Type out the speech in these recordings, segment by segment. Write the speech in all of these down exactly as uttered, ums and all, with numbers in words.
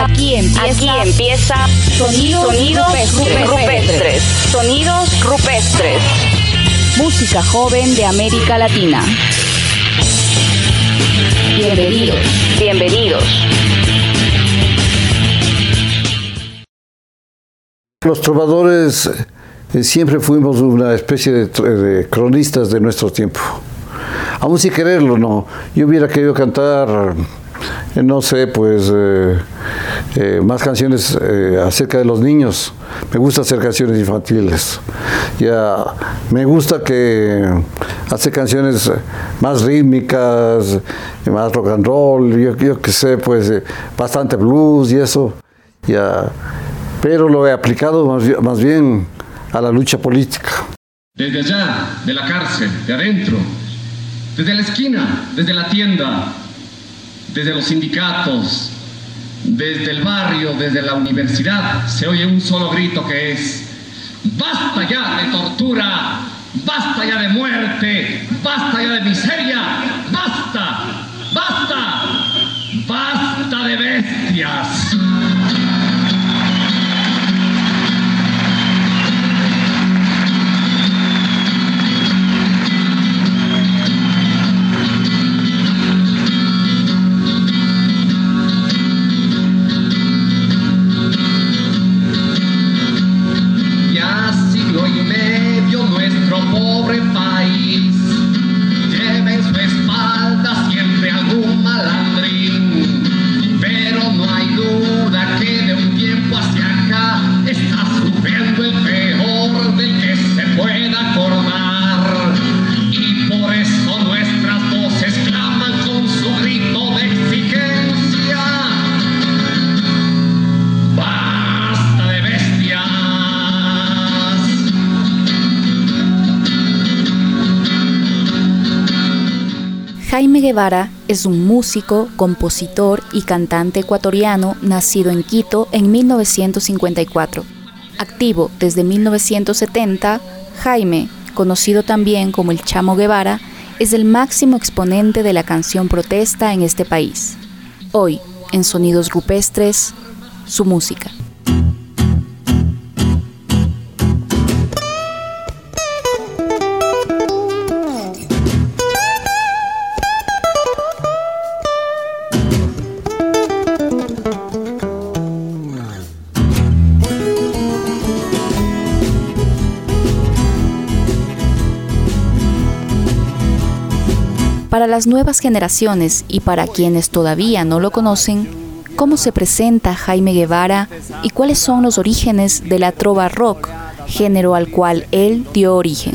Aquí empieza, aquí empieza Sonidos, Sonidos Rupestres. Rupestres. Sonidos Rupestres. Música joven de América Latina. Bienvenidos. Bienvenidos. Los trovadores eh, siempre fuimos una especie de, de cronistas de nuestro tiempo. Aún sin quererlo, no. Yo hubiera querido cantar, eh, no sé, pues, eh, eh, más canciones eh, acerca de los niños. Me gusta hacer canciones infantiles. Ya, me gusta que hacer canciones más rítmicas, más rock and roll, yo, yo que sé, pues, eh, bastante blues y eso. Ya. Pero lo he aplicado más, más bien a la lucha política. Desde allá, de la cárcel, de adentro, desde la esquina, desde la tienda, desde los sindicatos, desde el barrio, desde la universidad, se oye un solo grito que es: ¡basta ya de tortura! ¡Basta ya de muerte! ¡Basta ya de miseria! ¡Basta! ¡Basta! ¡Basta de bestias! Pobre país lleva en su espalda siempre algún malandrín, pero no hay duda que de un tiempo hacia acá está sufriendo el peor del que se pueda acordar, y por eso nuestras voces claman con su grito de exigencia: ¡basta de bestias! Jaime Guevara es un músico, compositor y cantante ecuatoriano nacido en Quito en mil novecientos cincuenta y cuatro. Activo desde mil novecientos setenta, Jaime, conocido también como el Chamo Guevara, es el máximo exponente de la canción protesta en este país. Hoy, en Sonidos Rupestres, su música. Para las nuevas generaciones y para quienes todavía no lo conocen, ¿cómo se presenta Jaime Guevara y cuáles son los orígenes de la trova rock, género al cual él dio origen?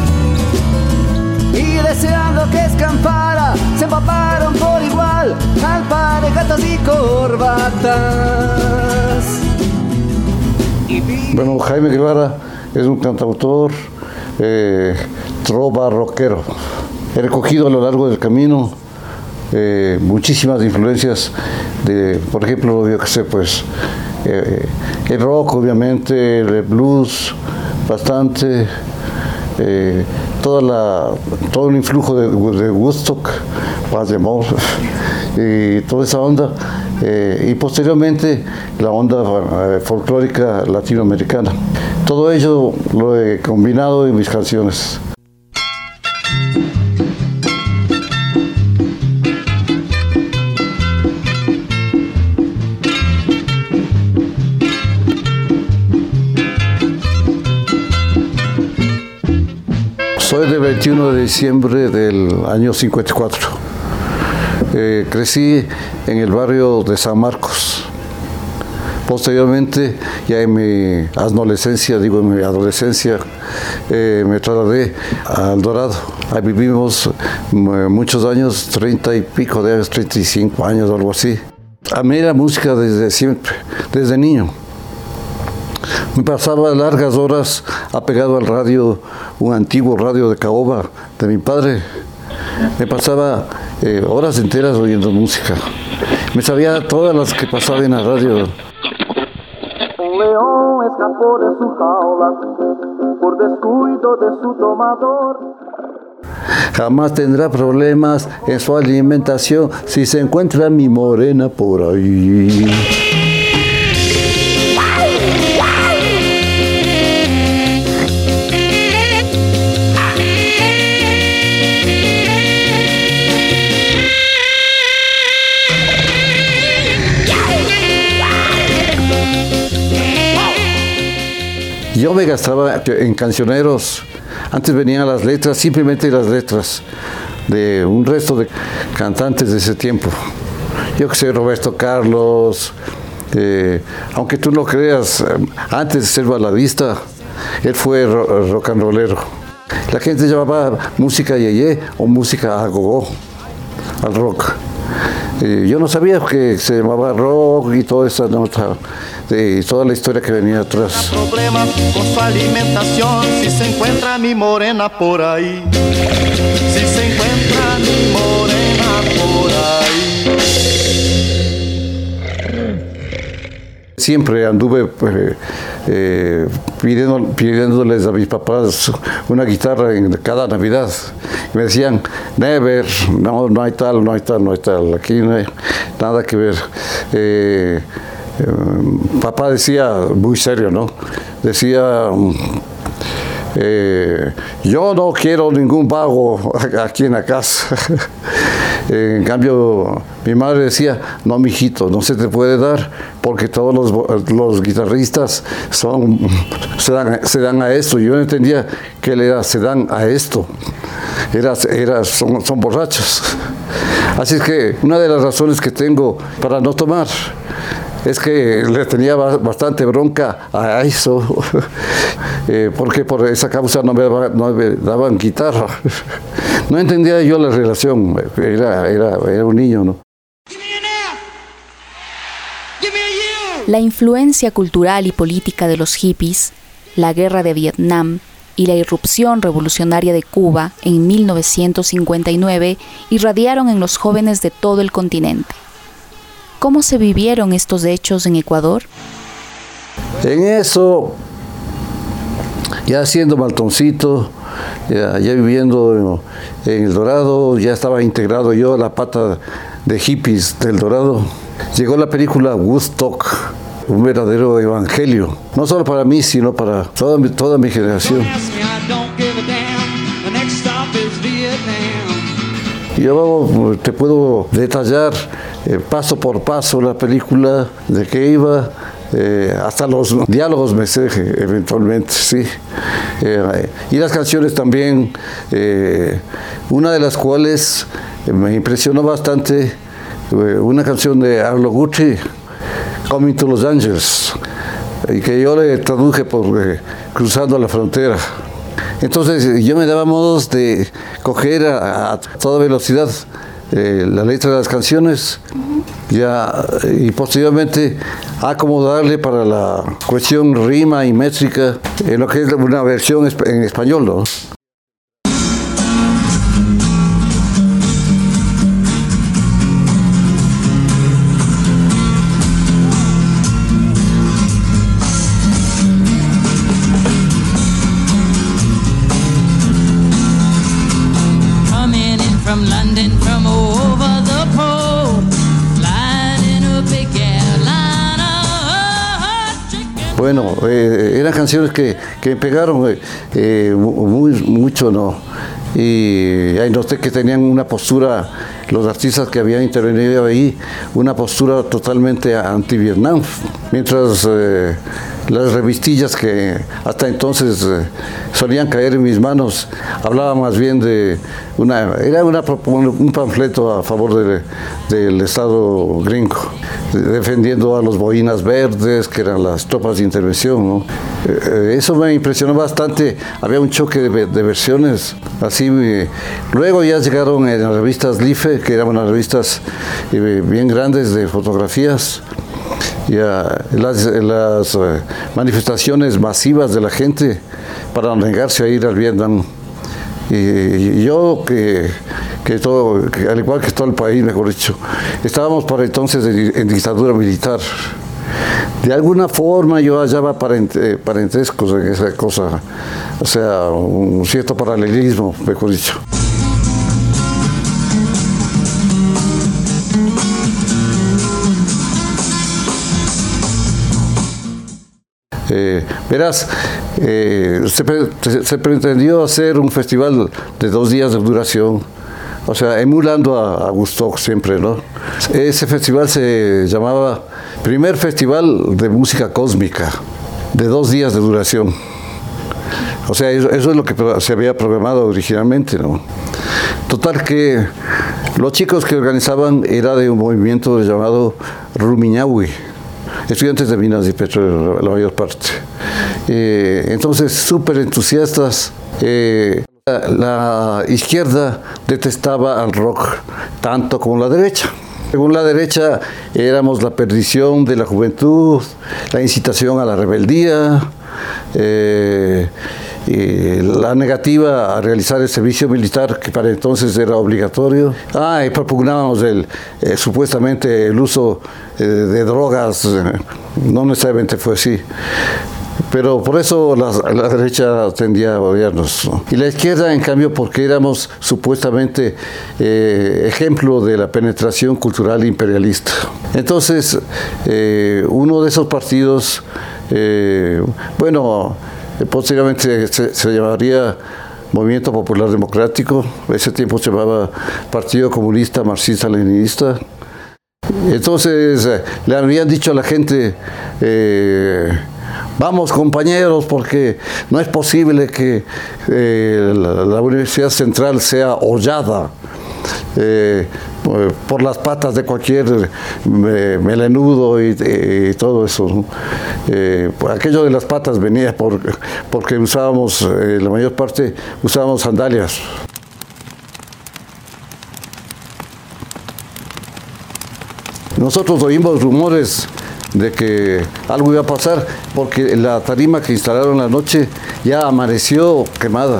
Y deseando que escampara, se empaparon por igual alpargatas y corbatas. Bueno, Jaime Guevara es un cantautor eh, trova rockero. He recogido a lo largo del camino eh, muchísimas influencias de, por ejemplo, yo qué sé, pues, eh, el rock, obviamente, el blues, bastante, eh, toda la, todo el influjo de, de Woodstock, Paz de Amor, y toda esa onda, eh, y posteriormente la onda eh, folclórica latinoamericana. Todo ello lo he combinado en mis canciones. Soy del veintiuno de diciembre del año cincuenta y cuatro. Eh, crecí en el barrio de San Marcos. Posteriormente, ya en mi adolescencia, digo en mi adolescencia, eh, me trasladé a El Dorado. Ahí vivimos muchos años, treinta y pico de años, treinta y cinco años, algo así. Amé la música desde siempre, desde niño. Me pasaba largas horas apegado al radio, un antiguo radio de caoba de mi padre. Me pasaba eh, horas enteras oyendo música. Me sabía todas las que pasaban en la radio. Un león escapó de su jaula por descuido de su domador. Jamás tendrá problemas en su alimentación si se encuentra mi morena por ahí. Yo me gastaba en cancioneros. Antes venían las letras, simplemente las letras de un resto de cantantes de ese tiempo. Yo que sé, Roberto Carlos, eh, aunque tú no creas, antes de ser baladista, él fue ro rock and rollero. La gente llamaba música yeye o música a gogo al rock. Eh, yo no sabía que se llamaba rock y toda esa nota, de toda la historia que venía atrás. Problema con su alimentación, si se encuentra mi morena por ahí, si se encuentra mi morena por ahí. Siempre anduve eh, eh, pidiendo, pidiéndoles a mis papás una guitarra en cada Navidad. Y me decían, never, no, no hay tal, no hay tal, no hay tal, aquí no hay nada que ver. Eh, eh, papá decía, muy serio, ¿no? Decía, eh, yo no quiero ningún vago aquí en la casa. En cambio, mi madre decía, no, mijito, no se te puede dar porque todos los, los guitarristas son, se, dan, se dan a esto. Yo no entendía que él era, se dan a esto. Era, era, son, son borrachos. Así es que una de las razones que tengo para no tomar es que le tenía bastante bronca a eso, eh, porque por esa causa no me, no me daban guitarra. No entendía yo la relación, era, era, era un niño, ¿no? La influencia cultural y política de los hippies, la guerra de Vietnam y la irrupción revolucionaria de Cuba en mil novecientos cincuenta y nueve irradiaron en los jóvenes de todo el continente. ¿Cómo se vivieron estos hechos en Ecuador? En eso, ya siendo maltoncito, ya, ya viviendo en, en El Dorado, ya estaba integrado yo a la pata de hippies del Dorado. Llegó la película Woodstock, un verdadero evangelio, no solo para mí, sino para toda mi, toda mi generación. Yo te puedo detallar eh, paso por paso la película, de qué iba, eh, hasta los diálogos me sé eventualmente, sí. Eh, y las canciones también, eh, una de las cuales me impresionó bastante, eh, una canción de Arlo Guthrie, Coming to Los Angeles, y que yo le traduje por eh, Cruzando la Frontera. Entonces yo me daba modos de coger a, a toda velocidad eh, la letra de las canciones ya, y posteriormente acomodarle para la cuestión rima y métrica en lo que es una versión en español, ¿no? Bueno, eh, eran canciones que, que me pegaron eh, eh, muy, mucho, ¿no? Y ahí noté que tenían una postura, los artistas que habían intervenido ahí, una postura totalmente anti-Vietnam. Mientras eh, las revistillas que hasta entonces eh, solían caer en mis manos, hablaban más bien de una, era una, un panfleto a favor de, del Estado gringo, defendiendo a los boinas verdes, que eran las tropas de intervención, ¿no? Eh, eso me impresionó bastante, había un choque de, de versiones, así. Eh, luego ya llegaron en las revistas Life, que eran unas revistas eh, bien grandes de fotografías, ya, las, las eh, manifestaciones masivas de la gente para negarse a ir al Vietnam. Y, y yo, que, que, todo, que al igual que todo el país, mejor dicho, estábamos para entonces en, en dictadura militar. De alguna forma yo hallaba parent, parentescos en esa cosa, o sea, un cierto paralelismo, mejor dicho. Eh, verás, eh, se, se, se pretendió hacer un festival de dos días de duración, o sea, emulando a, a Woodstock siempre, ¿no? Ese festival se llamaba Primer Festival de Música Cósmica, de dos días de duración. O sea, eso, eso es lo que se había programado originalmente, ¿no? Total que los chicos que organizaban era de un movimiento llamado Rumiñahui, estudiantes de minas y petróleo, la mayor parte. Eh, entonces, súper entusiastas. Eh, la, la izquierda detestaba al rock tanto como la derecha. Según la derecha, éramos la perdición de la juventud, la incitación a la rebeldía, eh, y la negativa a realizar el servicio militar, que para entonces era obligatorio. Ah, y propugnábamos el, eh, supuestamente el uso eh, de drogas, eh, no necesariamente fue así. Pero por eso la, la derecha tendía a odiarnos, ¿no? Y la izquierda, en cambio, porque éramos supuestamente eh, ejemplo de la penetración cultural imperialista. Entonces, eh, uno de esos partidos, eh, bueno, posteriormente se, se llamaría Movimiento Popular Democrático, ese tiempo se llamaba Partido Comunista Marxista-Leninista. Entonces, eh, le habían dicho a la gente, eh, vamos compañeros, porque no es posible que eh, la, la Universidad Central sea hollada eh, por las patas de cualquier eh, melenudo y, y, y todo eso, ¿no? Eh, pues aquello de las patas venía por, porque usábamos, eh, la mayor parte usábamos sandalias. Nosotros oímos rumores de que algo iba a pasar, porque la tarima que instalaron la noche ya amaneció quemada.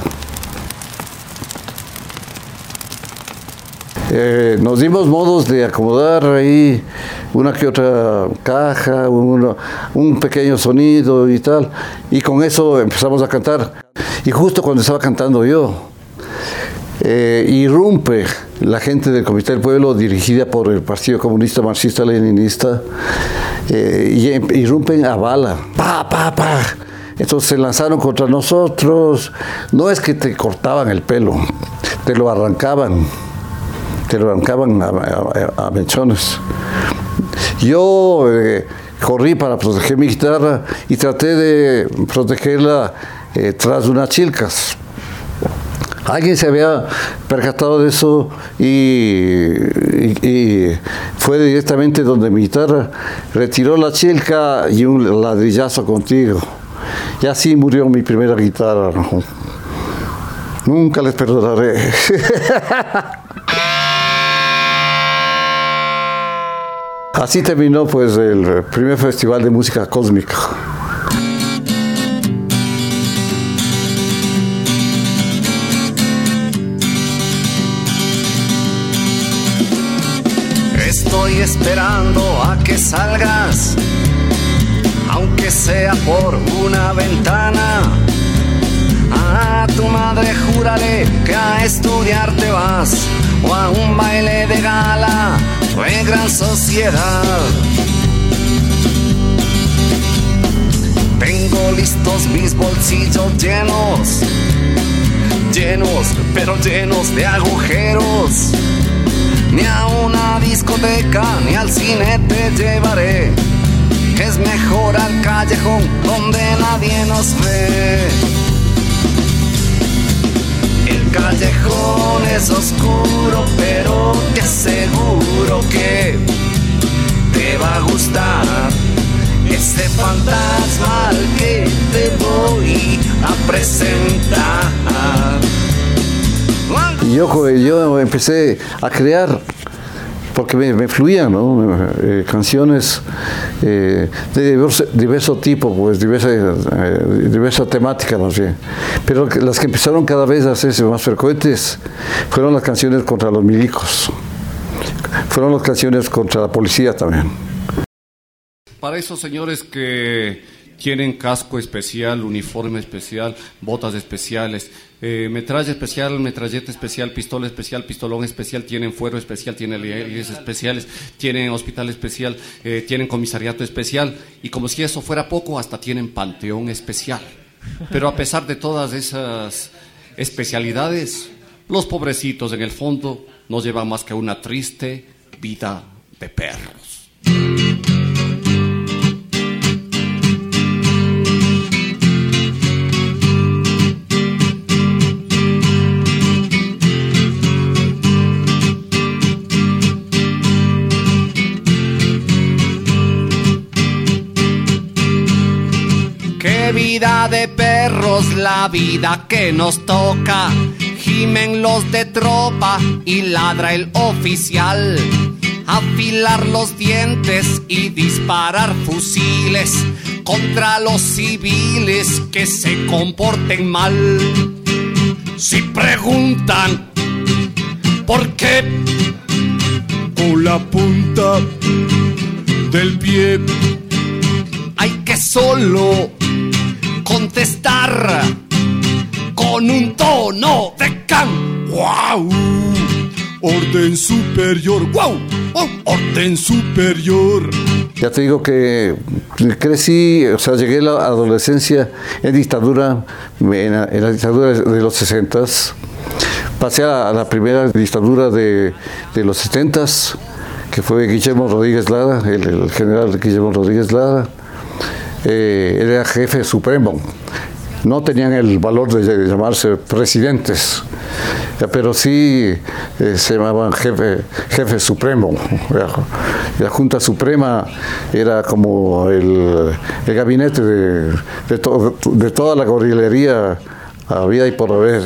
Eh, nos dimos modos de acomodar ahí una que otra caja, uno, un pequeño sonido y tal, y con eso empezamos a cantar. Y justo cuando estaba cantando yo, eh, irrumpe la gente del Comité del Pueblo, dirigida por el Partido Comunista Marxista-Leninista, eh, y irrumpen a bala, pa, pa, pa. Entonces se lanzaron contra nosotros. No es que te cortaban el pelo, te lo arrancaban, te lo arrancaban a, a, a mechones. Yo eh, corrí para proteger mi guitarra y traté de protegerla eh, tras unas chilcas. Alguien se había percatado de eso y, y, y fue directamente donde mi guitarra, retiró la chilca y un ladrillazo contigo. Y así murió mi primera guitarra, ¿no? Nunca les perdonaré. Así terminó pues el primer festival de música cósmica. Estoy esperando a que salgas, aunque sea por una ventana. A tu madre júrale que a estudiar te vas, o a un baile de gala de gran sociedad. Tengo listos mis bolsillos llenos, llenos, pero llenos de agujeros. Ni a una discoteca ni al cine te llevaré, es mejor al callejón donde nadie nos ve. El callejón es oscuro, pero te aseguro que te va a gustar ese fantasma al que te voy a presentar. Y yo, yo empecé a crear, porque me, me fluían, ¿no? Eh, canciones eh, de diverso, diverso tipo, pues diversa, eh, diversa temática más bien. Pero las que empezaron cada vez a hacerse más frecuentes fueron las canciones contra los milicos, fueron las canciones contra la policía también. Para esos señores que tienen casco especial, uniforme especial, botas especiales, eh, metralla especial, metralleta especial, pistola especial, pistolón especial, tienen fuero especial, tienen leyes especiales, tienen hospital especial, eh, tienen comisariato especial, y como si eso fuera poco, hasta tienen panteón especial. Pero a pesar de todas esas especialidades, los pobrecitos en el fondo no llevan más que una triste vida de perros. vida de perros, la vida que nos toca. Gimen los de tropa y ladra el oficial. Afilar los dientes y disparar fusiles contra los civiles que se comporten mal. Si preguntan por qué, con la punta del pie hay que solo contestar con un tono de can. ¡Wow! Orden superior. ¡Wow! Oh, orden superior. Ya te digo que crecí, o sea, llegué a la adolescencia en dictadura, en la, en la dictadura de los sesentas. Pasé a la primera dictadura de, de los setentas, que fue Guillermo Rodríguez Lara, el, el general Guillermo Rodríguez Lara. Eh, era jefe supremo. No tenían el valor de llamarse presidentes, pero sí eh, se llamaban jefe, jefe supremo. La Junta Suprema era como el, el gabinete de, de, to, de toda la gorilería había y por haber.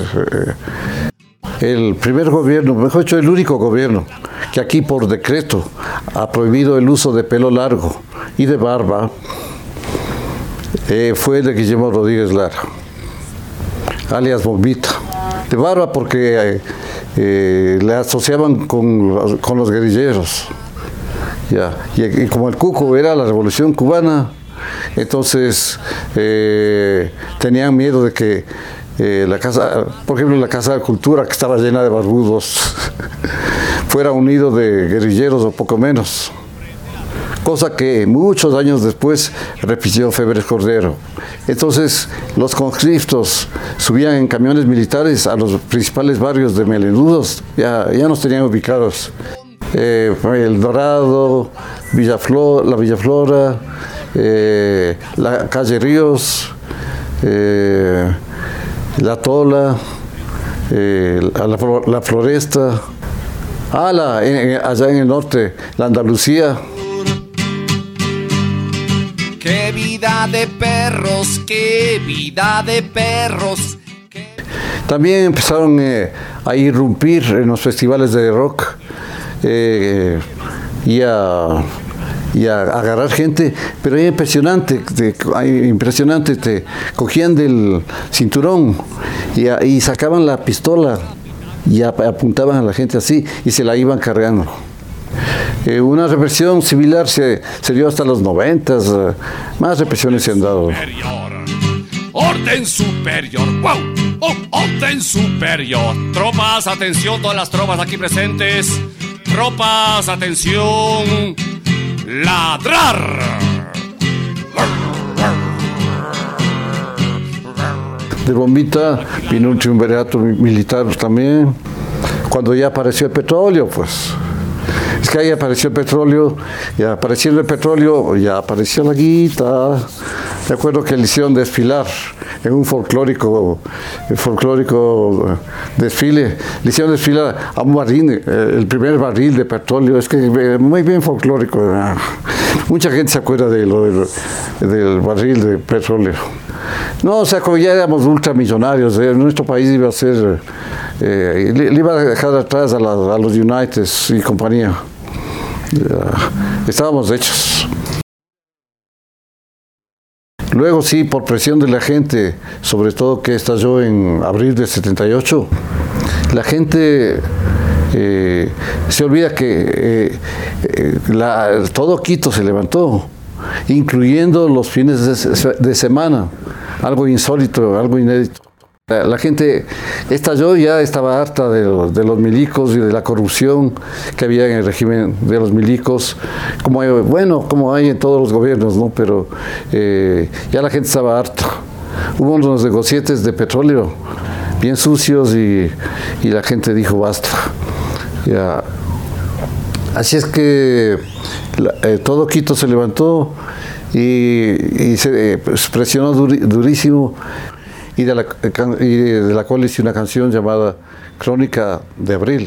El primer gobierno, mejor dicho, el único gobierno que aquí por decreto ha prohibido el uso de pelo largo y de barba, Eh, fue el de Guillermo Rodríguez Lara, alias Bombita. De barba porque eh, eh, le asociaban con, con los guerrilleros. Ya. Y, y como el cuco era la revolución cubana, entonces eh, tenían miedo de que eh, la casa, por ejemplo, la Casa de Cultura, que estaba llena de barbudos, fuera un nido de guerrilleros o poco menos. Cosa que muchos años después repitió Febres Cordero. Entonces, los conscriptos subían en camiones militares a los principales barrios de melenudos, ya, ya nos tenían ubicados. Eh, El Dorado, Villaflor, la Villaflora, eh, la calle Ríos, eh, la Tola, eh, la, la Floresta, ah, la, en, allá en el norte, la Andalucía. ¡Qué vida de perros! ¡Qué vida de perros! ¡Qué... También empezaron eh, a irrumpir en los festivales de rock eh, y, a, y a agarrar gente, pero era impresionante, te, impresionante, te cogían del cinturón y, a, y sacaban la pistola y a, apuntaban a la gente así y se la iban cargando. Eh, una represión similar se, se dio hasta los noventas, uh, más represiones se han dado. ¡Orden superior! ¡Wow! ¡Oh, orden superior! Tropas, atención, todas las tropas aquí presentes. Tropas, atención. ¡Ladrar! De Bombita vino un triunvirato militar también. Cuando ya apareció el petróleo, pues... Es que ahí apareció el petróleo, y apareciendo el petróleo, ya apareció la guita. De acuerdo que le hicieron desfilar en un folclórico, folclórico desfile. Le hicieron desfilar a un barril, el primer barril de petróleo. Es que muy bien folclórico. Mucha gente se acuerda de lo, del, del barril de petróleo. No, o sea, como ya éramos ultramillonarios, eh, nuestro país iba a ser, eh, le, le iba a dejar atrás a, la, a los Uniteds y compañía. Ya, estábamos hechos. Luego sí, por presión de la gente, sobre todo que estalló en abril del setenta y ocho, la gente eh, se olvida que eh, eh, la, todo Quito se levantó, incluyendo los fines de, de semana, algo insólito, algo inédito. La, la gente estalló, ya estaba harta de los, de los milicos y de la corrupción que había en el régimen de los milicos, como hay, bueno, como hay en todos los gobiernos, ¿no? Pero eh, ya la gente estaba harta. Hubo unos negocietes de petróleo bien sucios y, y la gente dijo basta. Ya. Así es que la, eh, todo Quito se levantó y, y se eh, pues, presionó dur, durísimo, y de, la, y de la cual hice una canción llamada Crónica de Abril.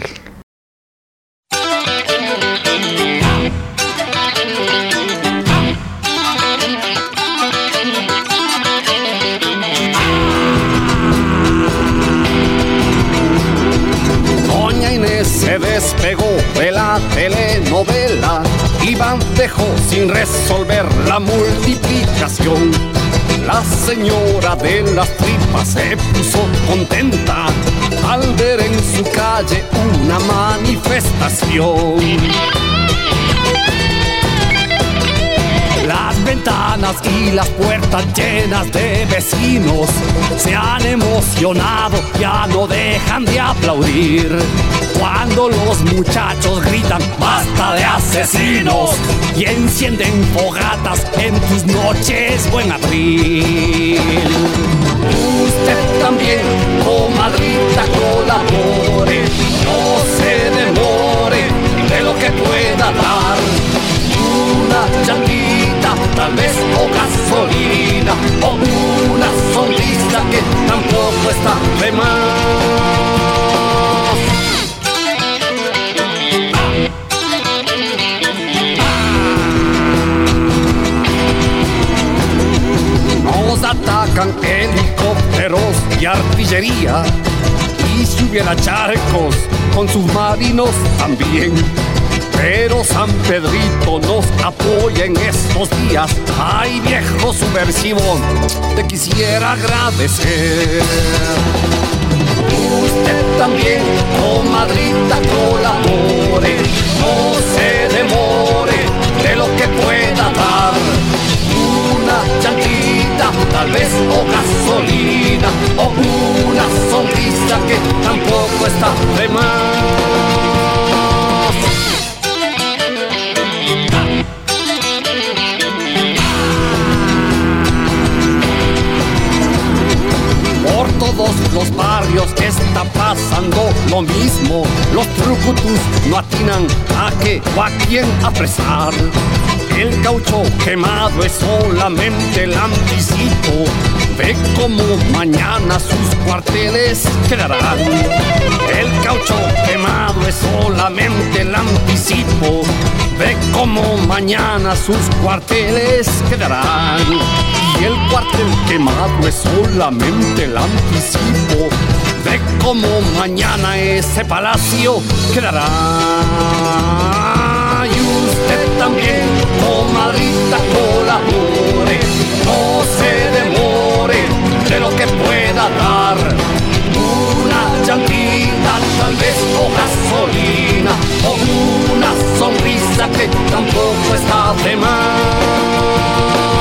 se despegó de la telenovela. Iván dejó sin resolver la multiplicación. La señora de las tripas se puso contenta al ver en su calle una manifestación. Las ventanas y las puertas llenas de vecinos se han emocionado, ya no dejan de aplaudir. Cuando los muchachos gritan ¡basta de asesinos! Y encienden fogatas en tus noches, buen abril. Usted también, comadrita, colabore, no se demore de lo que pueda dar. Una llanquita, tal vez, o gasolina, o una sonrisa que tampoco está de más. Nos atacan helicópteros y artillería, y si hubiera charcos con submarinos también. Pero San Pedrito nos apoya en estos días. Ay, viejo subversivo, te quisiera agradecer. Usted también, comadrita, colabore, no se demore de lo que pueda dar. Una llanquita, tal vez, o gasolina, o una sonrisa que tampoco está de más. Por todos los barrios está pasando lo mismo. Los trucutus no atinan a qué o a quién apresar. El caucho quemado es solamente el anticipo de cómo mañana sus cuarteles quedarán. El caucho quemado es solamente el anticipo de cómo mañana sus cuarteles quedarán. Y el cuartel quemado es solamente el anticipo de cómo mañana ese palacio quedará. Y usted también, comadrita, colabore, no se demore de lo que pueda dar. Una llantita, tal vez, o gasolina, o una sonrisa que tampoco está de más.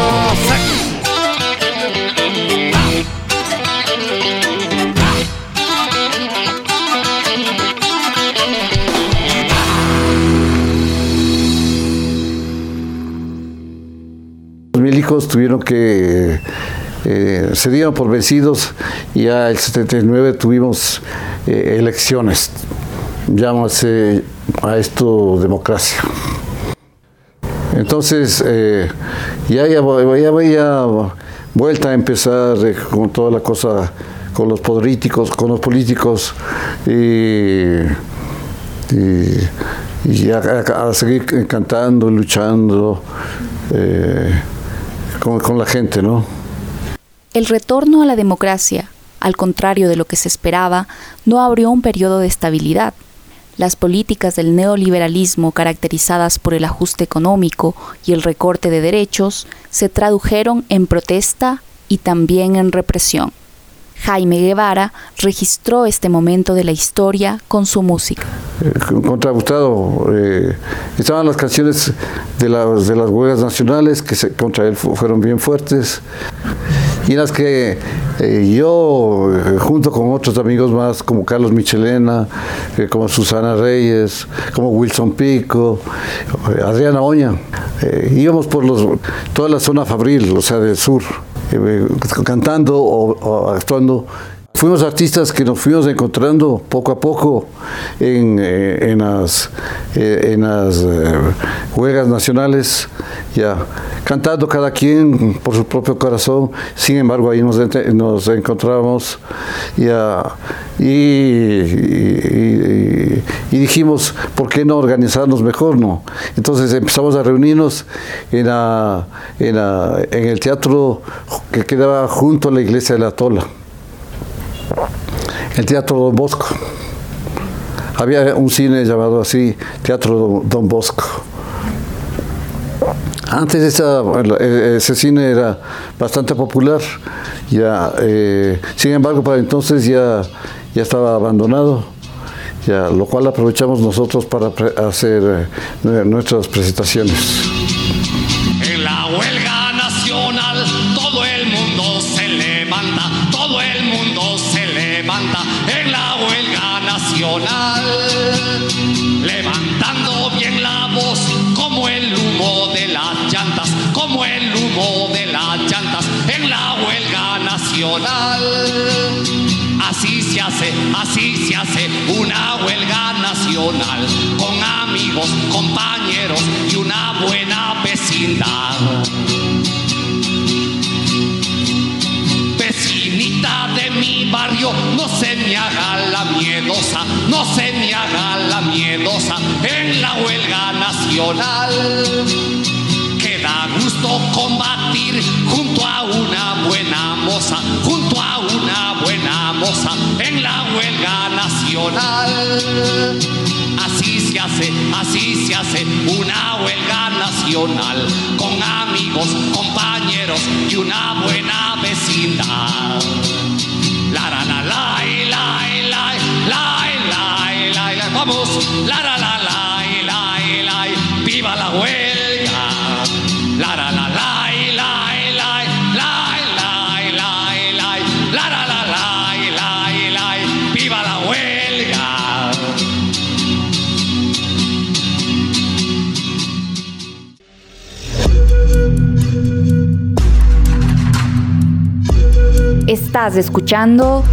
Los milicos tuvieron que, eh, se dieron por vencidos y ya el setenta y nueve tuvimos eh, elecciones. Llámase a esto democracia. Entonces, eh, ya, ya, ya había vuelta a empezar eh, con toda la cosa, con los políticos, con los políticos y, y, y a, a, a seguir cantando, luchando eh, con, con la gente, ¿no? El retorno a la democracia, al contrario de lo que se esperaba, no abrió un periodo de estabilidad. Las políticas del neoliberalismo, caracterizadas por el ajuste económico y el recorte de derechos, se tradujeron en protesta y también en represión. Jaime Guevara registró este momento de la historia con su música. Eh, contra Gustavo, eh, estaban las canciones de las, de las huelgas nacionales que se, contra él fueron bien fuertes, y las que eh, yo, eh, junto con otros amigos más, como Carlos Michelena, eh, como Susana Reyes, como Wilson Pico, eh, Adriana Oña, eh, íbamos por los, toda la zona fabril, o sea, del sur, eh, cantando o, o actuando. Fuimos artistas que nos fuimos encontrando poco a poco en, eh, en las, eh, en las eh, huelgas nacionales, ya cantando cada quien por su propio corazón. Sin embargo, ahí nos, nos encontramos ya, y, y, y, y dijimos, ¿por qué no organizarnos mejor? No. Entonces empezamos a reunirnos en, la, en, la, en el teatro que quedaba junto a la iglesia de la Tola, el Teatro Don Bosco. había un cine llamado así, Teatro Don Bosco. Antes esa, ese cine era bastante popular, ya, eh, sin embargo para entonces ya, ya estaba abandonado, ya, lo cual aprovechamos nosotros para pre- hacer eh, nuestras presentaciones. En la huelga nacional todo el mundo se levanta, todo el mundo se levanta en la huelga nacional, levantando bien la voz como el humo de las llantas, como el humo de las llantas en la huelga nacional. Así se hace, así se hace una huelga nacional, con amigos, compañeros y una buena vecindad. Vecinita de mi barrio, no se me haga la miedosa, no se me haga la miedosa en la huelga nacional. Que da gusto combatir junto a una buena moza, junto a una buena moza en la huelga nacional. Así se hace, así se hace una huelga nacional, con amigos, compañeros y una buena vecindad. La la la la la la la la la la, vamos, la la la la la la, viva la huelga. La la la la la la la la la la, la la la la la la, viva la huelga. Estás escuchando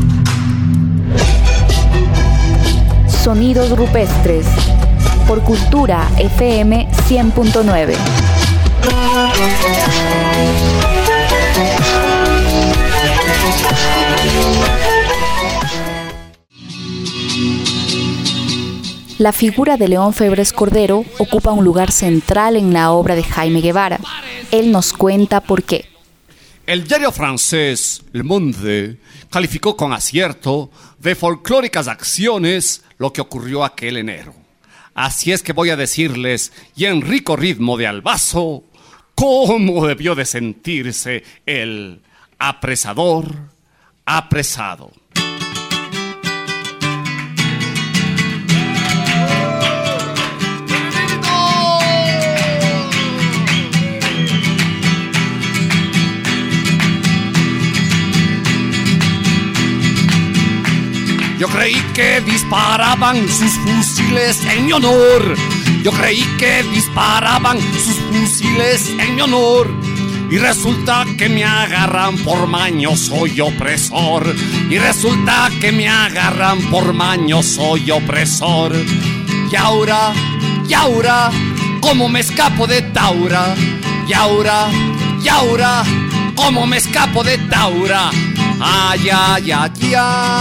Sonidos Rupestres por Cultura F M cien punto nueve. La figura de León Febres Cordero ocupa un lugar central en la obra de Jaime Guevara. Él nos cuenta por qué. El diario francés Le Monde calificó con acierto de folclóricas acciones lo que ocurrió aquel enero. Así es que voy a decirles, y en rico ritmo de albazo, cómo debió de sentirse el apresador apresado. Yo creí que disparaban sus fusiles en mi honor. Yo creí que disparaban sus fusiles en mi honor. Y resulta que me agarran por mañoso y opresor. Y resulta que me agarran por mañoso y opresor. Y ahora, y ahora, ¿cómo me escapo de Taura? Y ahora, y ahora, ¿cómo me escapo de Taura? Ay, ay, ay,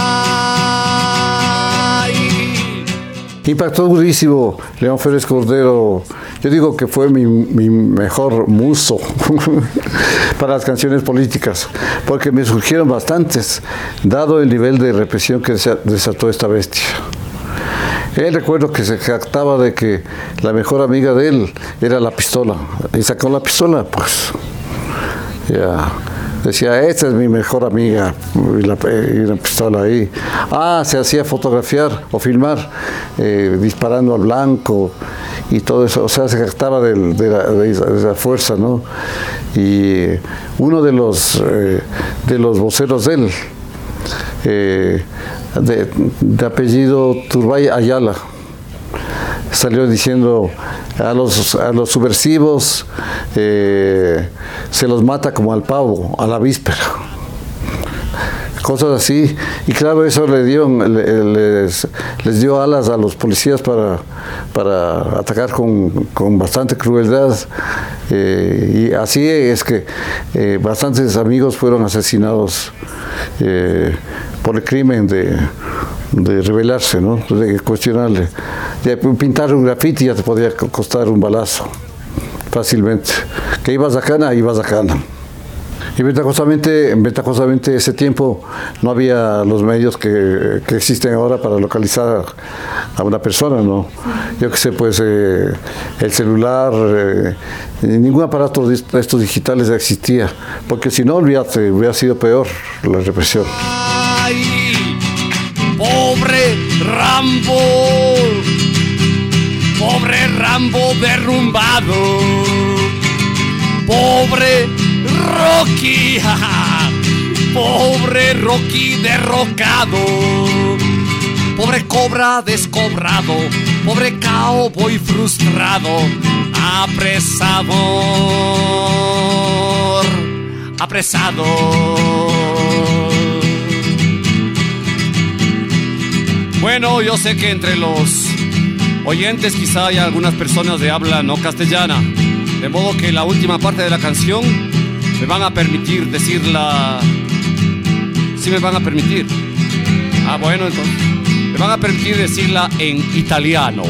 ay. Impactó durísimo León Febres Cordero. Yo digo que fue mi, mi mejor muso para las canciones políticas, porque me surgieron bastantes, dado el nivel de represión que desató esta bestia. Él, recuerdo que se jactaba de que la mejor amiga de él era la pistola, y sacó la pistola, pues, ya. Decía, esta es mi mejor amiga, y la, y la pistola ahí. Ah, se hacía fotografiar o filmar, eh, disparando al blanco y todo eso. O sea, se jactaba de, de, la, de esa fuerza, ¿no? Y uno de los, eh, de los voceros de él, eh, de, de apellido Turbay Ayala, salió diciendo a los, a los subversivos eh, se los mata como al pavo, a la víspera. Cosas así. Y claro, eso le dio, les, les dio alas a los policías para, para atacar con, con bastante crueldad. Eh, y así es que eh, bastantes amigos fueron asesinados eh, por el crimen de... de rebelarse, ¿no? De cuestionarle. De pintar un grafiti ya te podía costar un balazo, fácilmente. Que ibas a cana, ibas a cana. Y ventajosamente, ventajosamente ese tiempo no había los medios que, que existen ahora para localizar a una persona, ¿no? Yo que sé, pues eh, el celular, eh, ningún aparato de estos digitales existía, porque si no, olvídate, hubiera sido peor la represión. ¡Ay! ¡Pobre Rambo! ¡Pobre Rambo derrumbado! ¡Pobre Rocky! ¡Pobre Rocky derrocado! ¡Pobre Cobra descobrado! ¡Pobre cowboy frustrado! ¡Apresador! ¡Apresado! Bueno, yo sé que entre los oyentes quizá hay algunas personas de habla no castellana, de modo que la última parte de la canción me van a permitir decirla. ¿Sí me van a permitir? Ah, bueno, entonces me van a permitir decirla en italiano.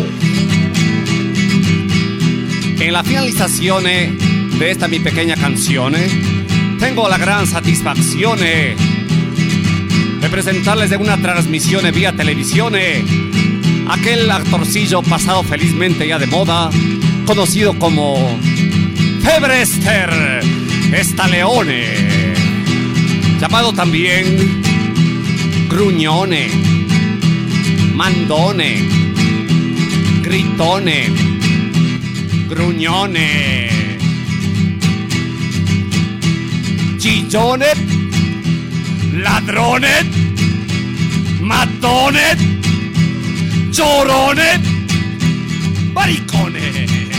En la finalización de esta mi pequeña canción tengo la gran satisfacción de presentarles de una transmisión vía televisión aquel actorcillo pasado felizmente ya de moda, conocido como Febrester Stallone, llamado también Gruñone, Mandone, Gritone, Gruñone, Chillone, Ladrones, matones, llorones, maricones.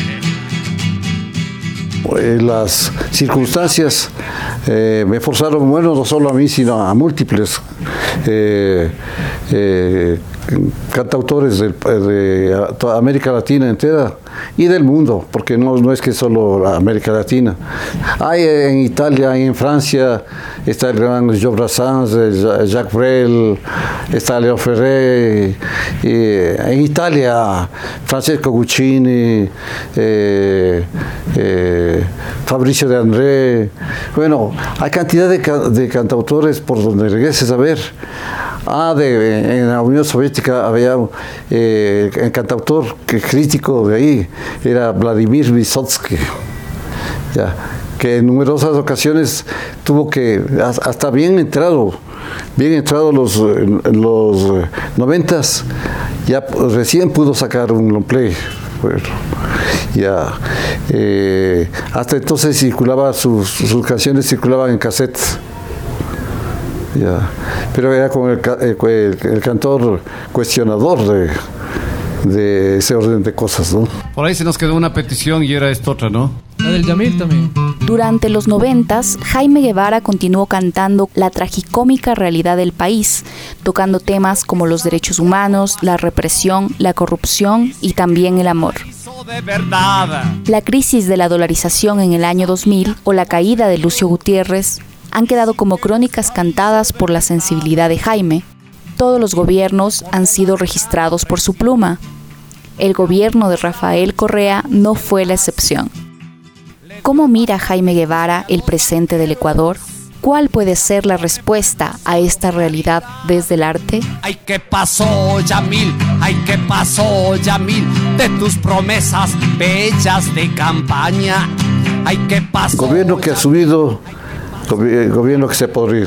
Las circunstancias eh, me forzaron, bueno, no solo a mí, sino a múltiples eh, eh, cantautores de, de América Latina entera y del mundo, porque no, no es que solo América Latina. Hay en Italia, hay en Francia, está el gran Georges Brassens, Jacques Brel, está Léo Ferré, eh, en Italia Francesco Guccini, eh, eh, Fabricio De André. Bueno, hay cantidad de, de cantautores por donde regreses a ver. Ah, de, en la Unión Soviética había eh, el cantautor que, crítico de ahí, era Vladimir Vysotsky, ya, que en numerosas ocasiones tuvo que, hasta bien entrado, bien entrado los, los noventas, ya recién pudo sacar un long play. Bueno, ya, eh, hasta entonces circulaba, sus, sus canciones circulaban en cassette. Ya, pero era como el, el, el cantor cuestionador de, de ese orden de cosas, ¿no? Por ahí se nos quedó una petición y era esta otra, ¿no? La del Yamil también. Durante los noventas, Jaime Guevara continuó cantando la tragicómica realidad del país, tocando temas como los derechos humanos, la represión, la corrupción y también el amor. La crisis de la dolarización en el año dos mil o la caída de Lucio Gutiérrez han quedado como crónicas cantadas por la sensibilidad de Jaime. Todos los gobiernos han sido registrados por su pluma. El gobierno de Rafael Correa no fue la excepción. ¿Cómo mira Jaime Guevara el presente del Ecuador? ¿Cuál puede ser la respuesta a esta realidad desde el arte? Ay, ¿qué pasó, Yamil? Ay, ¿qué pasó, Yamil? De tus promesas bellas de campaña. Ay, ¿qué pasó? Gobierno que ha subido, gobierno que se ha podrido.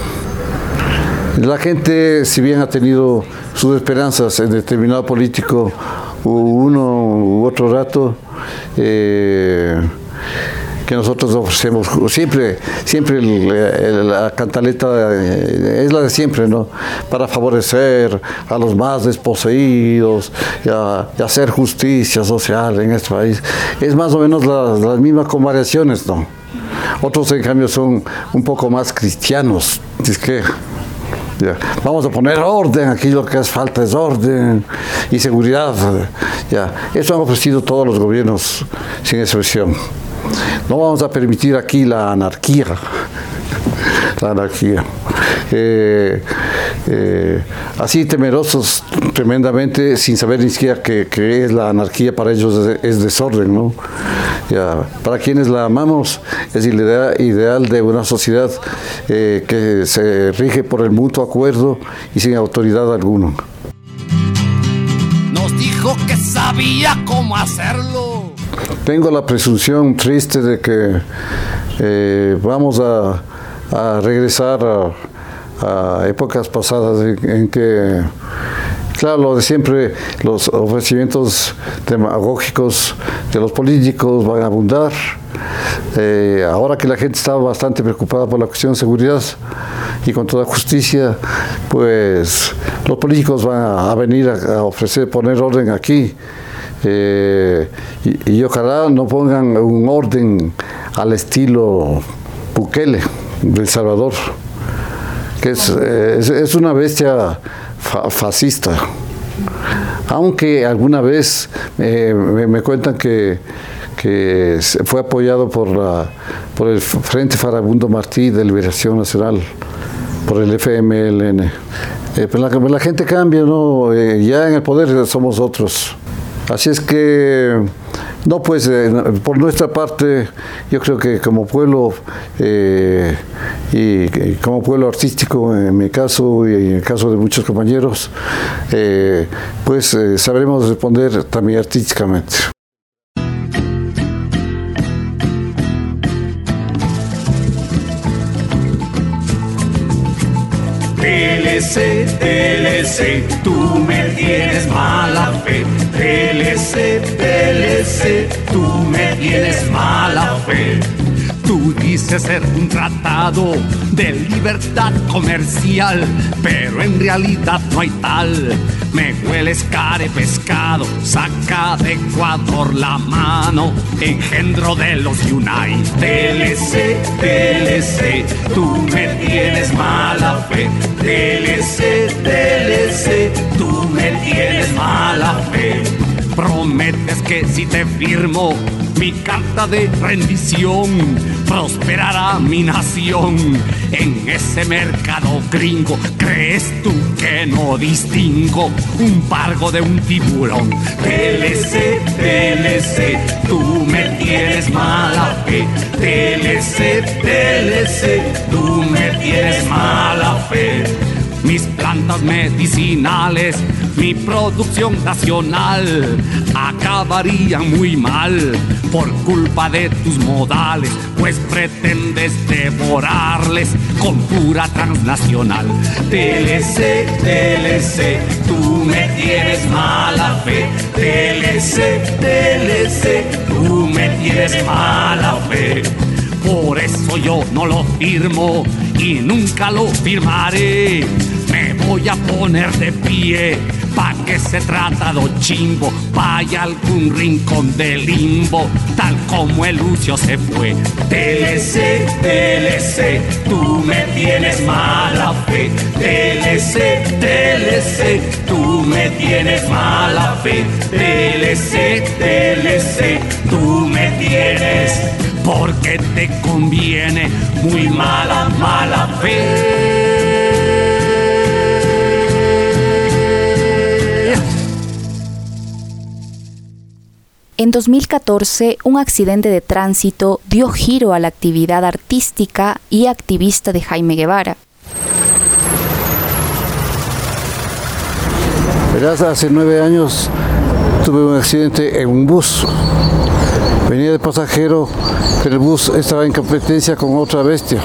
La gente, si bien ha tenido sus esperanzas en determinado político uno u otro rato, eh, que nosotros ofrecemos siempre, siempre el, el, la cantaleta es la de siempre, ¿no? Para favorecer a los más desposeídos y, a, y hacer justicia social en este país. Es más o menos la, las mismas con variaciones, ¿no? Otros, en cambio, son un poco más cristianos. Es que ya, vamos a poner orden, aquí lo que hace falta es orden y seguridad. Ya, eso han ofrecido todos los gobiernos sin excepción. No vamos a permitir aquí la anarquía. La anarquía. Eh, eh, así temerosos tremendamente, sin saber ni siquiera que, que es la anarquía. Para ellos es, es desorden, ¿no? Ya, para quienes la amamos, es el idea, ideal de una sociedad eh, que se rige por el mutuo acuerdo y sin autoridad alguna. Nos dijo que sabía cómo hacerlo. Tengo la presunción triste de que eh, vamos a, a regresar a, a épocas pasadas en, en que, claro, lo de siempre, los ofrecimientos demagógicos de los políticos van a abundar. Eh, ahora que la gente está bastante preocupada por la cuestión de seguridad y con toda justicia, pues los políticos van a, a venir a, a ofrecer, poner orden aquí. Eh, y, y ojalá no pongan un orden al estilo Bukele de El Salvador, que es, es, es una bestia fa, fascista. Aunque alguna vez eh, me, me cuentan que, que fue apoyado por, la, por el Frente Farabundo Martí de Liberación Nacional, por el F M L N. Eh, pero la, la gente cambia, ¿no? Eh, ya en el poder somos otros. Así es que, no, pues, eh, por nuestra parte, yo creo que como pueblo, eh, y, y como pueblo artístico, en mi caso y en el caso de muchos compañeros, eh, pues eh, sabremos responder también artísticamente. T L C, T L C, tú me tienes mala fe. T L C, T L C, tú me tienes mala fe. Tú dices ser un tratado de libertad comercial, pero en realidad no hay tal. Me hueles care pescado, saca de Ecuador la mano, engendro de los Unite. T L C, T L C, tú me tienes mala fe. T L C, T L C, tú me tienes mala fe. Prometes que si te firmo mi carta de rendición, prosperará mi nación. En ese mercado gringo, ¿crees tú que no distingo un pargo de un tiburón? T L C, T L C, tú me tienes mala fe. T L C, T L C, tú me tienes mala fe. Mis plantas medicinales, mi producción nacional acabarían muy mal por culpa de tus modales, pues pretendes devorarles con pura transnacional. T L C, T L C, tú me tienes mala fe. T L C, T L C, tú me tienes mala fe. Por eso yo no lo firmo y nunca lo firmaré. Me voy a poner de pie, pa' que ese tratado chimbo vaya a algún rincón del limbo, tal como el Lucio se fue. T L C, T L C, tú me tienes mala fe. T L C, T L C, tú me tienes mala fe. T L C, T L C, tú me tienes, porque te conviene, muy mala, mala fe. En dos mil catorce, un accidente de tránsito dio giro a la actividad artística y activista de Jaime Guevara. Verás, hace nueve años tuve un accidente en un bus. Venía de pasajero, pero el bus estaba en competencia con otra bestia.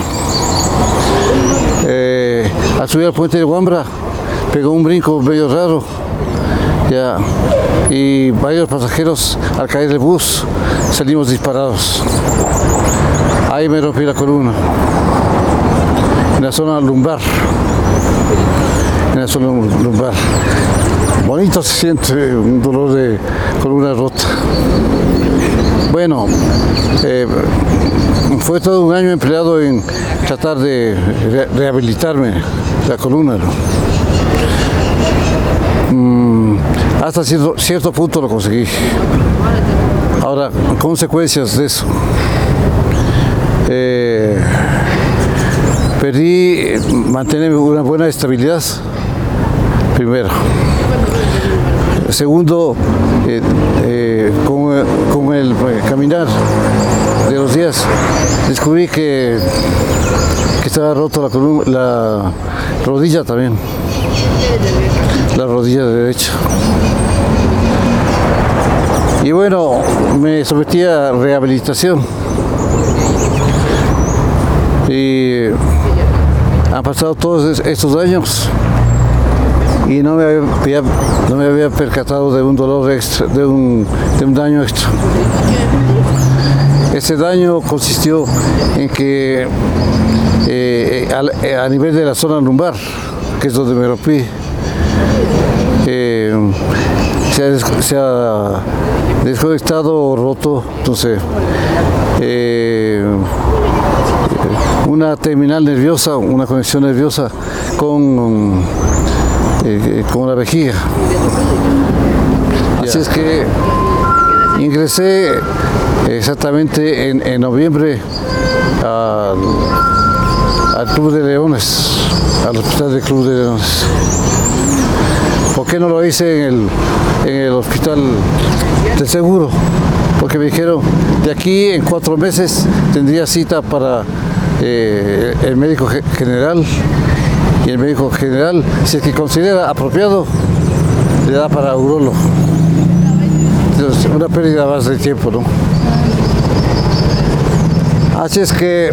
Eh, al subir al puente de Huambra, pegó un brinco medio raro. Ya, y varios pasajeros, al caer del bus, salimos disparados. Ahí me rompí la columna, en la zona lumbar, en la zona lumbar. Bonito se siente un dolor de columna rota. Bueno, eh, fue todo un año empleado en tratar de re rehabilitarme la columna, ¿no? Mm, hasta cierto, cierto punto lo conseguí. Ahora, consecuencias de eso. Eh, perdí mantener una buena estabilidad, primero. Segundo, eh, eh, con, con el eh, caminar de los días, descubrí que, que estaba roto la, columna, la rodilla también, la rodilla derecha. Y bueno, me sometí a rehabilitación. Y han pasado todos estos años y no me había, no me había percatado de un dolor extra, de un, de un daño extra. Ese daño consistió en que eh, a, a nivel de la zona lumbar, que es donde me rompí, eh, se, ha, se ha desconectado o roto, entonces, eh, una terminal nerviosa, una conexión nerviosa con, eh, con la vejiga. Así es que ingresé exactamente en, en noviembre al, al Club de Leones, al Hospital del Club de Leones. ¿Por qué no lo hice en el, en el Hospital del Seguro? Porque me dijeron, de aquí en cuatro meses tendría cita para eh, el médico general, y el médico general, si es que considera apropiado, le da para urólogo. Entonces, una pérdida más de tiempo, ¿no? Así es que,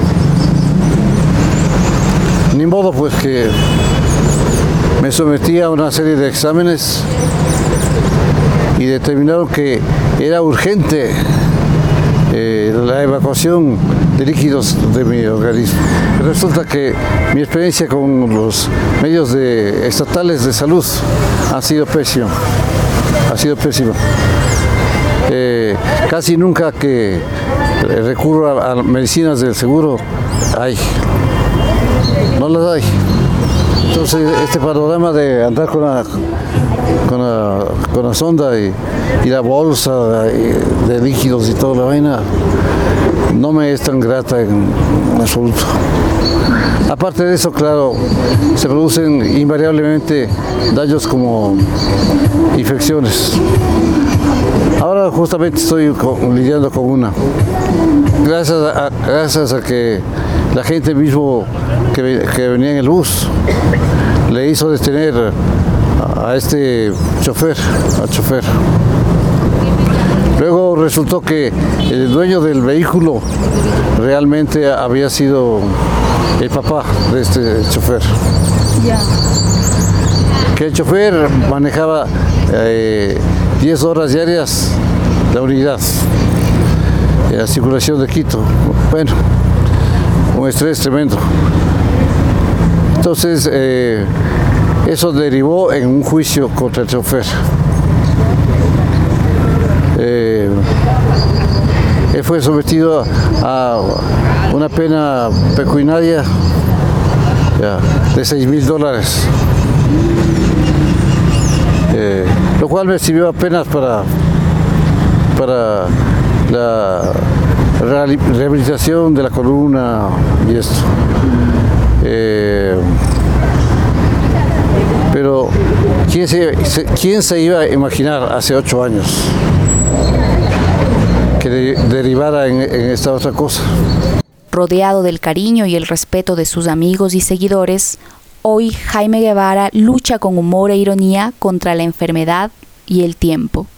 ni modo, pues que me sometí a una serie de exámenes y determinaron que era urgente eh, la evacuación de líquidos de mi organismo. Resulta que mi experiencia con los medios de, estatales de salud ha sido pésima, ha sido pésima. Eh, casi nunca que recurro a, a medicinas del seguro hay, no las hay. Entonces este panorama de andar con la, con la, con la sonda y, y la bolsa de, de líquidos y toda la vaina no me es tan grata en absoluto. Aparte de eso, claro, se producen invariablemente daños como infecciones. Ahora justamente estoy con, lidiando con una. Gracias a, gracias a que la gente mismo que, que venía en el bus le hizo detener a, a este chofer, al chofer. Luego resultó que el dueño del vehículo realmente había sido el papá de este chofer. Yeah. Que el chofer manejaba eh, diez horas diarias la unidad en la circulación de Quito. Bueno, un estrés tremendo. Entonces, eh, eso derivó en un juicio contra el chofer. Eh, él fue sometido a una pena pecuniaria ya, de seis mil dólares, eh, lo cual me sirvió apenas para, para la rehabilitación de la columna y esto. Eh, pero ¿quién se, ¿quién se iba a imaginar hace ocho años que de, derivara en, en esta otra cosa? Rodeado del cariño y el respeto de sus amigos y seguidores, hoy Jaime Guevara lucha con humor e ironía contra la enfermedad y el tiempo.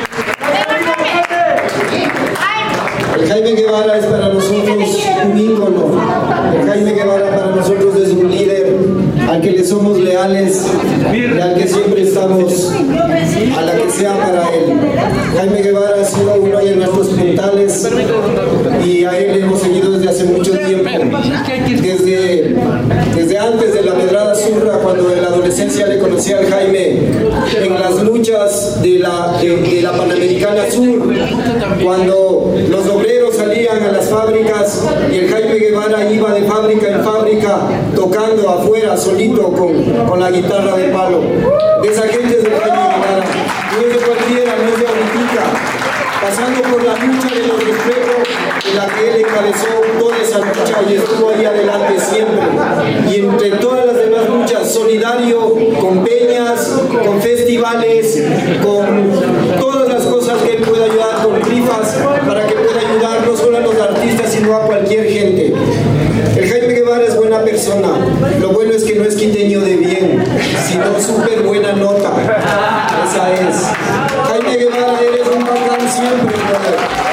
El Jaime Guevara es para nosotros un ícono. El Jaime Guevara para nosotros es un líder al que le somos leales y al que siempre estamos a la que sea para él. Jaime Guevara ha sido uno de nuestros puntales y a él le hemos seguido desde hace mucho tiempo. Desde, desde antes de la Medrada Zurra, cuando en la adolescencia le conocí al Jaime en las luchas de la, de, de la Panamericana Sur, cuando los obreros salían a las fábricas y el Jaime Guevara iba de fábrica en fábrica tocando afuera solito con, con la guitarra de palo. De esa gente es el Jaime Guevara, no es de cualquiera, no es de ahorita, pasando por la lucha de los respetos en la que él encabezó toda esa lucha y estuvo ahí adelante siempre. Y entre todas las demás luchas, solidario con peñas, con festivales, con todas las cosas que él pueda ayudar, con rifas, para que pueda ayudar no solo a los artistas, sino a cualquier gente. El Jaime Guevara es buena persona. Lo bueno es que no es quiteño de bien, sino súper buena nota. Esa es. Jaime Guevara, eres un bacán siempre, brother.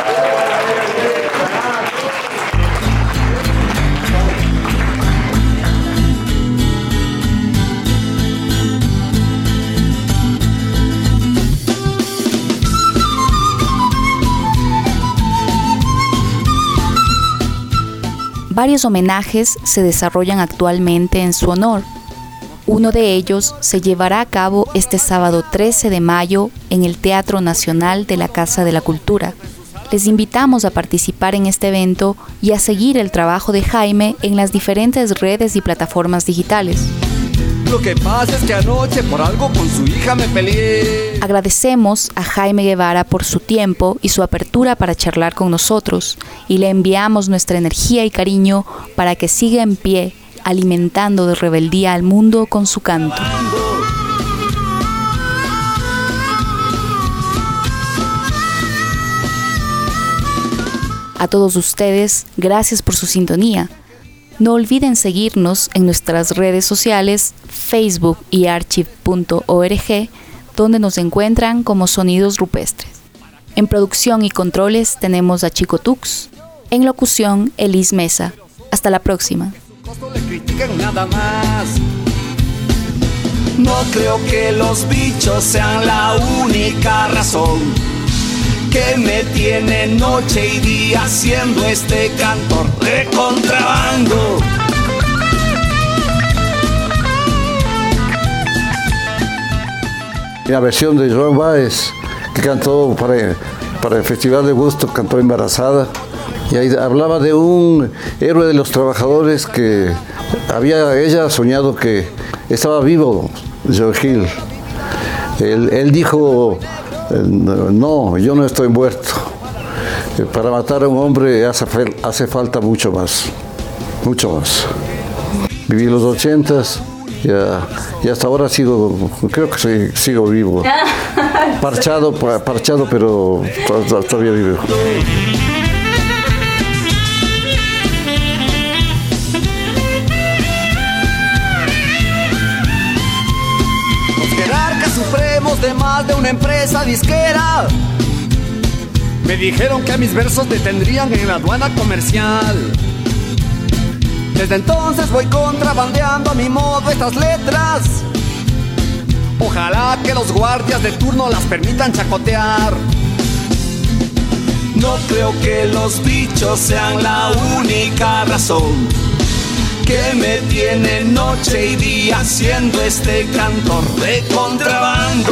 Varios homenajes se desarrollan actualmente en su honor. Uno de ellos se llevará a cabo este sábado trece de mayo en el Teatro Nacional de la Casa de la Cultura. Les invitamos a participar en este evento y a seguir el trabajo de Jaime en las diferentes redes y plataformas digitales. Lo que pasa es que anoche por algo con su hija me peleé. Agradecemos a Jaime Guevara por su tiempo y su apertura para charlar con nosotros y le enviamos nuestra energía y cariño para que siga en pie, alimentando de rebeldía al mundo con su canto. A todos ustedes, gracias por su sintonía. No olviden seguirnos en nuestras redes sociales, Facebook y archive punto org, donde nos encuentran como Sonidos Rupestres. En producción y controles tenemos a Chico Tux. En locución, Elis Mesa. Hasta la próxima. No creo que los bichos sean la única razón que me tiene noche y día haciendo este cantor de contrabando. La versión de Joan Baez, que cantó para, para el Festival de Busto, cantó Embarazada, y ahí hablaba de un héroe de los trabajadores que había ella soñado que estaba vivo, Joe Hill. Él, él dijo, no, yo no estoy muerto. Para matar a un hombre hace, hace falta mucho más, mucho más. Viví los ochentas y hasta ahora sigo, creo que soy, sigo vivo. Parchado, parchado, pero todavía vivo. Supremos de más de una empresa disquera me dijeron que a mis versos detendrían en la aduana comercial. Desde entonces voy contrabandeando a mi modo estas letras. Ojalá que los guardias de turno las permitan chacotear. No creo que los bichos sean la única razón que me tiene noche y día haciendo este cantor de contrabando.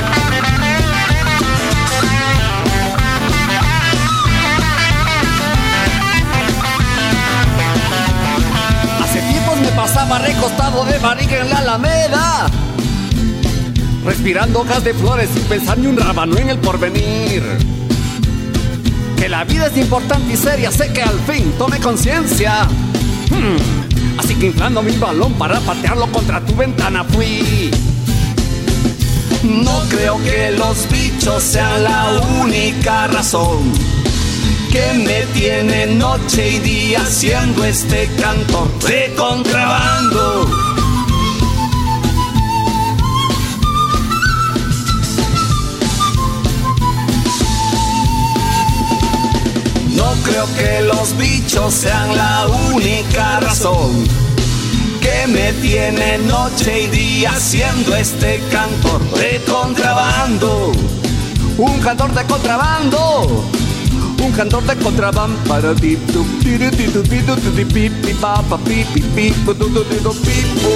Hace tiempos me pasaba recostado de barriga en la Alameda, respirando hojas de flores sin pensar ni un rábano en el porvenir. Que la vida es importante y seria, sé que al fin tome conciencia. Hmm. Así que inflando mi balón para patearlo contra tu ventana fui. No creo que los bichos sean la única razón que me tiene noche y día haciendo este cantor de contrabando. No creo que los bichos sean la única razón que me tiene noche y día haciendo este cantor de contrabando. Un cantor de contrabando, un cantor de contrabando para ti tu tiru tiru tiru tiru pipi papa pipi pipo tu tu tu pipo.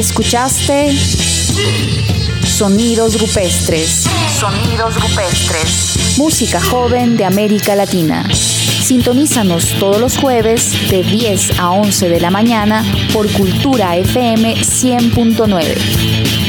Escuchaste Sonidos Rupestres. Sonidos Rupestres. Música joven de América Latina. Sintonízanos todos los jueves de diez a once de la mañana por Cultura F M cien punto nueve.